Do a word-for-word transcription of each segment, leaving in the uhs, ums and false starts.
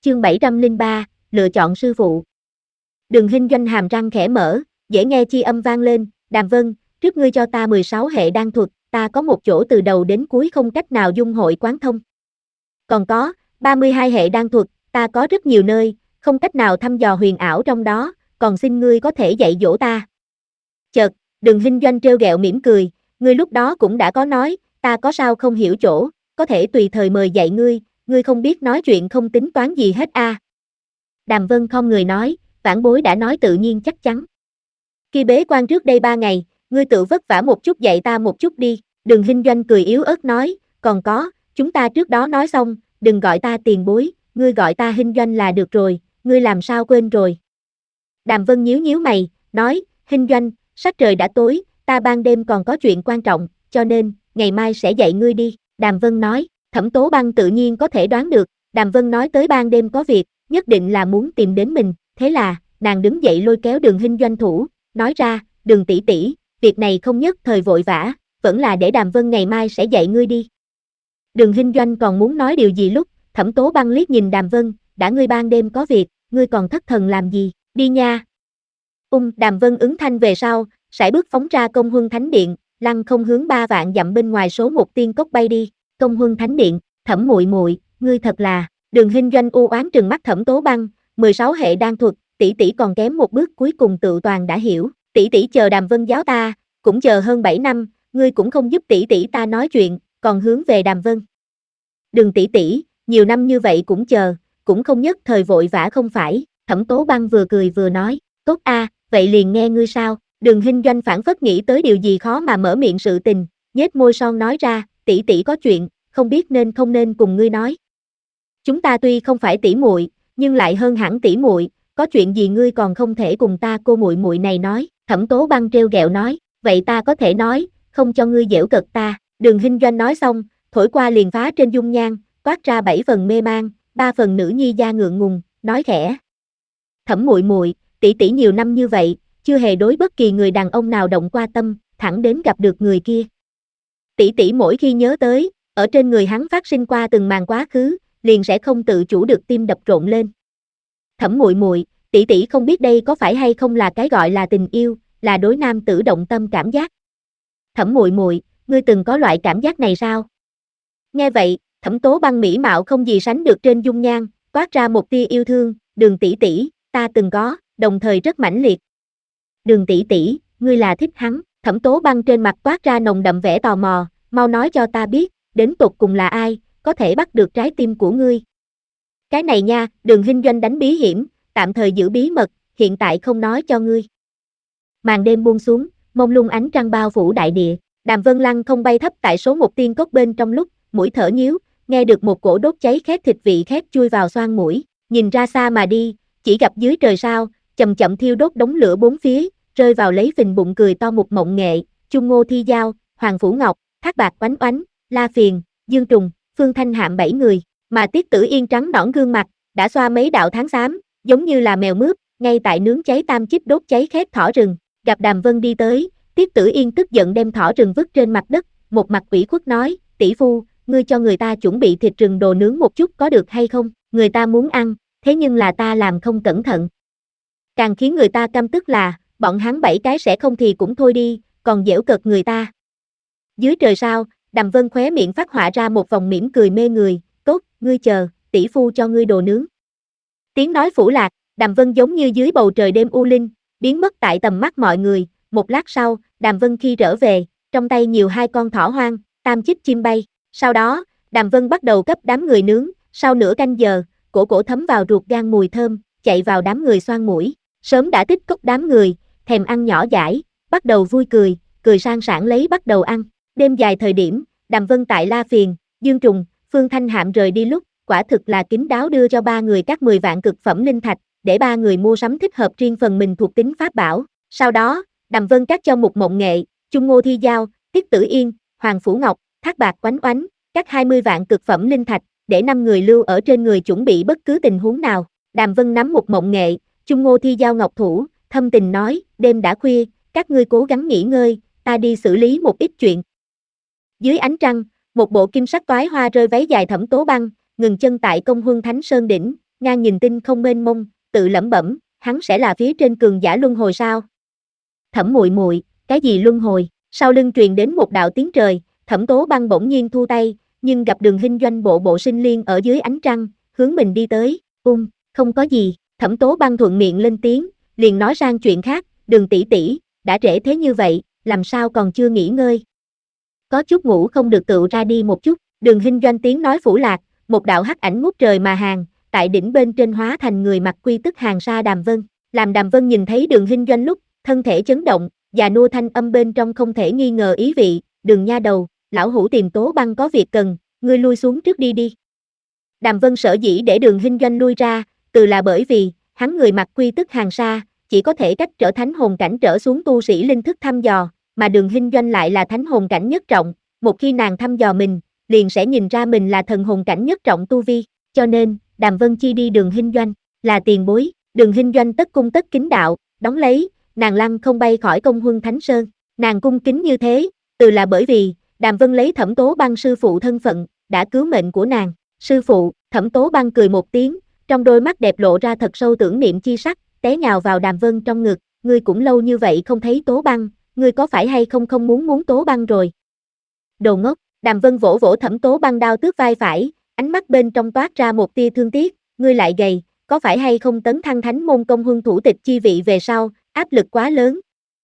Chương bảy trăm lẻ ba, lựa chọn sư phụ. Đường Hinh Doanh hàm răng khẽ mở, dễ nghe chi âm vang lên, Đàm Vân, trước ngươi cho ta mười sáu hệ đan thuật, ta có một chỗ từ đầu đến cuối không cách nào dung hội quán thông. Còn có, ba mươi hai hệ đan thuật, ta có rất nhiều nơi, không cách nào thăm dò huyền ảo trong đó, còn xin ngươi có thể dạy dỗ ta. Chợt, Đường Hinh Doanh trêu ghẹo mỉm cười, ngươi lúc đó cũng đã có nói, ta có sao không hiểu chỗ, có thể tùy thời mời dạy ngươi, ngươi không biết nói chuyện không tính toán gì hết a. À. Đàm Vân không người nói, vãn bối đã nói tự nhiên chắc chắn. Khi bế quan trước đây ba ngày, ngươi tự vất vả một chút dạy ta một chút đi, Đường Hinh Doanh cười yếu ớt nói, còn có, chúng ta trước đó nói xong, đừng gọi ta tiền bối, ngươi gọi ta Hinh Doanh là được rồi, ngươi làm sao quên rồi. Đàm Vân nhíu nhíu mày, nói, Hinh Doanh, sắc trời đã tối, ta ban đêm còn có chuyện quan trọng, cho nên, ngày mai sẽ dạy ngươi đi, Đàm Vân nói, Thẩm Tố Băng tự nhiên có thể đoán được, Đàm Vân nói tới ban đêm có việc, nhất định là muốn tìm đến mình, thế là, nàng đứng dậy lôi kéo Đường Hinh Doanh thủ, nói ra, Đường tỷ tỷ, việc này không nhất thời vội vã, vẫn là để Đàm Vân ngày mai sẽ dạy ngươi đi. Đường Hinh Doanh còn muốn nói điều gì lúc, Thẩm Tố Băng liếc nhìn Đàm Vân, đã ngươi ban đêm có việc, ngươi còn thất thần làm gì, đi nha. Ung, Đàm Vân ứng thanh về sau, sải bước phóng ra Công Huân Thánh Điện, lăng không hướng ba vạn dặm bên ngoài số một tiên cốc bay đi, Công Huân Thánh Điện, Thẩm muội muội, ngươi thật là, Đường Hinh Doanh u oán trừng mắt Thẩm Tố Băng, mười sáu hệ đan thuật, tỷ tỷ còn kém một bước cuối cùng tự toàn đã hiểu, tỷ tỷ chờ Đàm Vân giáo ta, cũng chờ hơn bảy năm, ngươi cũng không giúp tỷ tỷ ta nói chuyện, còn hướng về Đàm Vân. Đừng tỷ tỷ, nhiều năm như vậy cũng chờ, cũng không nhất thời vội vã không phải, Thẩm Tố Băng vừa cười vừa nói, tốt a, vậy liền nghe ngươi sao, Đường Hinh Doanh phản phất nghĩ tới điều gì khó mà mở miệng sự tình, nhếch môi son nói ra, tỷ tỷ có chuyện, không biết nên không nên cùng ngươi nói. Chúng ta tuy không phải tỷ muội, nhưng lại hơn hẳn tỷ muội, có chuyện gì ngươi còn không thể cùng ta cô muội muội này nói, Thẩm Tố Băng trêu ghẹo nói, vậy ta có thể nói, không cho ngươi giễu cợt ta, Đường Hinh Doanh nói xong, thổi qua liền phá trên dung nhan, toát ra bảy phần mê mang, ba phần nữ nhi da ngượng ngùng, nói khẽ. Thẩm muội muội, tỷ tỷ nhiều năm như vậy, chưa hề đối bất kỳ người đàn ông nào động qua tâm, thẳng đến gặp được người kia. Tỷ tỷ mỗi khi nhớ tới, ở trên người hắn phát sinh qua từng màn quá khứ, liền sẽ không tự chủ được tim đập rộn lên. Thẩm muội muội, tỷ tỷ không biết đây có phải hay không là cái gọi là tình yêu, là đối nam tử động tâm cảm giác. Thẩm muội muội, ngươi từng có loại cảm giác này sao? Nghe vậy, Thẩm Tố Băng mỹ mạo không gì sánh được trên dung nhan, toát ra một tia yêu thương, Đường tỷ tỷ, ta từng có, đồng thời rất mãnh liệt. Đường tỷ tỷ, ngươi là thích hắn, Thẩm Tố Băng trên mặt toát ra nồng đậm vẻ tò mò, mau nói cho ta biết, đến tột cùng là ai, có thể bắt được trái tim của ngươi. Cái này nha, Đường Hinh Doanh đánh bí hiểm, tạm thời giữ bí mật, hiện tại không nói cho ngươi. Màn đêm buông xuống, mông lung ánh trăng bao phủ đại địa, Đàm Vân lăng không bay thấp tại số một tiên cốc bên trong lúc, mũi thở nhíu, nghe được một cổ đốt cháy khét thịt vị khét chui vào xoang mũi, nhìn ra xa mà đi, chỉ gặp dưới trời sao, chậm chậm thiêu đốt đống lửa bốn phía, rơi vào lấy phình bụng cười to một mộng nghệ, Chung Ngô Thi Giao, Hoàng Phủ Ngọc, Thác Bạc Oánh Oánh, La Phiền, Dương Trùng, Phương Thanh Hạm bảy người, mà Tiết Tử Yên trắng nõn gương mặt, đã xoa mấy đạo tháng xám, giống như là mèo mướp, ngay tại nướng cháy tam chích đốt cháy khét thỏ rừng, gặp Đàm Vân đi tới, Tiết Tử Yên tức giận đem thỏ rừng vứt trên mặt đất, một mặt ủy khuất nói, tỷ phu, ngươi cho người ta chuẩn bị thịt rừng đồ nướng một chút có được hay không, người ta muốn ăn, thế nhưng là ta làm không cẩn thận. Càng khiến người ta căm tức là, bọn hắn bảy cái sẽ không thì cũng thôi đi, còn giễu cợt người ta. Dưới trời sao, Đàm Vân khóe miệng phát họa ra một vòng mỉm cười mê người, tốt, ngươi chờ, tỷ phu cho ngươi đồ nướng. Tiếng nói phủ lạc, Đàm Vân giống như dưới bầu trời đêm u linh, biến mất tại tầm mắt mọi người, một lát sau, Đàm Vân khi trở về, trong tay nhiều hai con thỏ hoang, tam chích chim bay, sau đó, Đàm Vân bắt đầu cấp đám người nướng, sau nửa canh giờ, cổ cổ thấm vào ruột gan mùi thơm, chạy vào đám người xoang mũi, sớm đã tích cốc đám người, thèm ăn nhỏ dãi, bắt đầu vui cười, cười sang sảng lấy bắt đầu ăn, đêm dài thời điểm, Đàm Vân tại La Phiền, Dương Trùng, Phương Thanh Hạm rời đi lúc, quả thực là kín đáo đưa cho ba người các mười vạn cực phẩm linh thạch, để ba người mua sắm thích hợp riêng phần mình thuộc tính pháp bảo, sau đó, Đàm Vân cắt cho một mộng nghệ, Chung Ngô Thi Giao, Tiết Tử Yên, Hoàng Phủ Ngọc, Thác Bạc Oánh Oánh, cắt hai mươi vạn cực phẩm linh thạch, để năm người lưu ở trên người chuẩn bị bất cứ tình huống nào, Đàm Vân nắm một mộng nghệ, Chung Ngô Thi Giao ngọc thủ, thâm tình nói, đêm đã khuya, các ngươi cố gắng nghỉ ngơi, ta đi xử lý một ít chuyện. Dưới ánh trăng, một bộ kim sắc toái hoa rơi váy dài Thẩm Tố Băng, ngừng chân tại Công Huân Thánh Sơn đỉnh, ngang nhìn tinh không mênh mông, tự lẩm bẩm, hắn sẽ là phía trên cường giả luân hồi sao? Thẩm muội muội, cái gì luân hồi? Sau lưng truyền đến một đạo tiếng trời, Thẩm Tố Băng bỗng nhiên thu tay, nhưng gặp Đường Hinh Doanh bộ bộ sinh liên ở dưới ánh trăng, hướng mình đi tới, ung, không có gì, Thẩm Tố Băng thuận miệng lên tiếng, liền nói sang chuyện khác, Đường tỷ tỷ, đã trễ thế như vậy, làm sao còn chưa nghỉ ngơi? Có chút ngủ không được tựu ra đi một chút, Đường Hinh Doanh tiếng nói phủ lạc, một đạo hắc ảnh ngút trời mà hàng, tại đỉnh bên trên hóa thành người mặc quy tức hàng sa Đàm Vân, làm Đàm Vân nhìn thấy Đường Hinh Doanh lúc, thân thể chấn động, già nua thanh âm bên trong không thể nghi ngờ ý vị, Đường nha đầu, lão hủ tìm Tố Băng có việc cần, ngươi lui xuống trước đi đi. Đàm Vân sở dĩ để Đường Hinh Doanh lui ra, từ là bởi vì, hắn người mặc quy tức hàng sa, chỉ có thể cách trở thánh hồn cảnh trở xuống tu sĩ linh thức thăm dò, mà Đường Hinh Doanh lại là thánh hồn cảnh nhất trọng, một khi nàng thăm dò mình, liền sẽ nhìn ra mình là thần hồn cảnh nhất trọng tu vi, cho nên, Đàm Vân chi đi Đường Hinh Doanh, là tiền bối, Đường Hinh Doanh tất cung tất kính đạo, đón lấy, nàng lăng không bay khỏi công huân Thánh Sơn, nàng cung kính như thế, từ là bởi vì, Đàm Vân lấy Thẩm Tố Băng sư phụ thân phận, đã cứu mệnh của nàng, sư phụ, Thẩm Tố Băng cười một tiếng, trong đôi mắt đẹp lộ ra thật sâu tưởng niệm chi sắc, té nhào vào Đàm Vân trong ngực, ngươi cũng lâu như vậy không thấy Tố Băng, ngươi có phải hay không không muốn muốn Tố Băng rồi? Đồ ngốc, Đàm Vân vỗ vỗ Thẩm Tố Băng đao tước vai phải, ánh mắt bên trong toát ra một tia thương tiếc, ngươi lại gầy, có phải hay không tấn thăng thánh môn công huân thủ tịch chi vị về sau, áp lực quá lớn.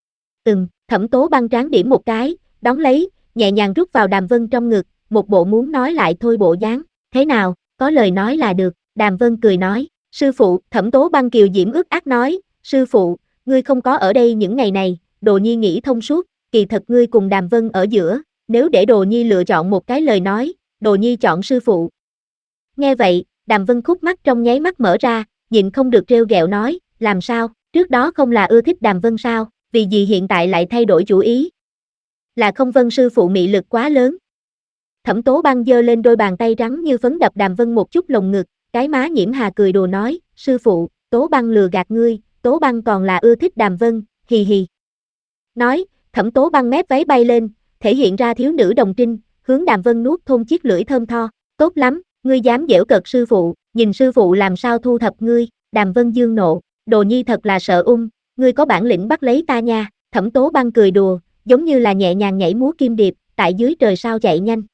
Ừm, Thẩm Tố Băng tráng điểm một cái, đón lấy, nhẹ nhàng rút vào Đàm Vân trong ngực, một bộ muốn nói lại thôi bộ dáng, thế nào, có lời nói là được, Đàm Vân cười nói, sư phụ, Thẩm Tố Băng kiều diễm ước ác nói, sư phụ, ngươi không có ở đây những ngày này, Đồ Nhi nghĩ thông suốt, kỳ thật ngươi cùng Đàm Vân ở giữa, nếu để Đồ Nhi lựa chọn một cái lời nói, Đồ Nhi chọn sư phụ. Nghe vậy, Đàm Vân khúc mắt trong nháy mắt mở ra, nhịn không được trêu ghẹo nói, làm sao, trước đó không là ưa thích Đàm Vân sao, vì gì hiện tại lại thay đổi chủ ý? Là không Vân sư phụ mị lực quá lớn. Thẩm Tố Băng giơ lên đôi bàn tay trắng như phấn đập Đàm Vân một chút lồng ngực, cái má nhiễm hà cười đùa nói, sư phụ, Tố Băng lừa gạt ngươi, Tố Băng còn là ưa thích Đàm Vân, hì hì. Nói, Thẩm Tố Băng mép váy bay lên, thể hiện ra thiếu nữ đồng trinh, hướng Đàm Vân nuốt thôn chiếc lưỡi thơm tho, tốt lắm, ngươi dám giễu cợt sư phụ, nhìn sư phụ làm sao thu thập ngươi, Đàm Vân dương nộ, Đồ Nhi thật là sợ ung, ngươi có bản lĩnh bắt lấy ta nha, Thẩm Tố Băng cười đùa, giống như là nhẹ nhàng nhảy múa kim điệp, tại dưới trời sao chạy nhanh.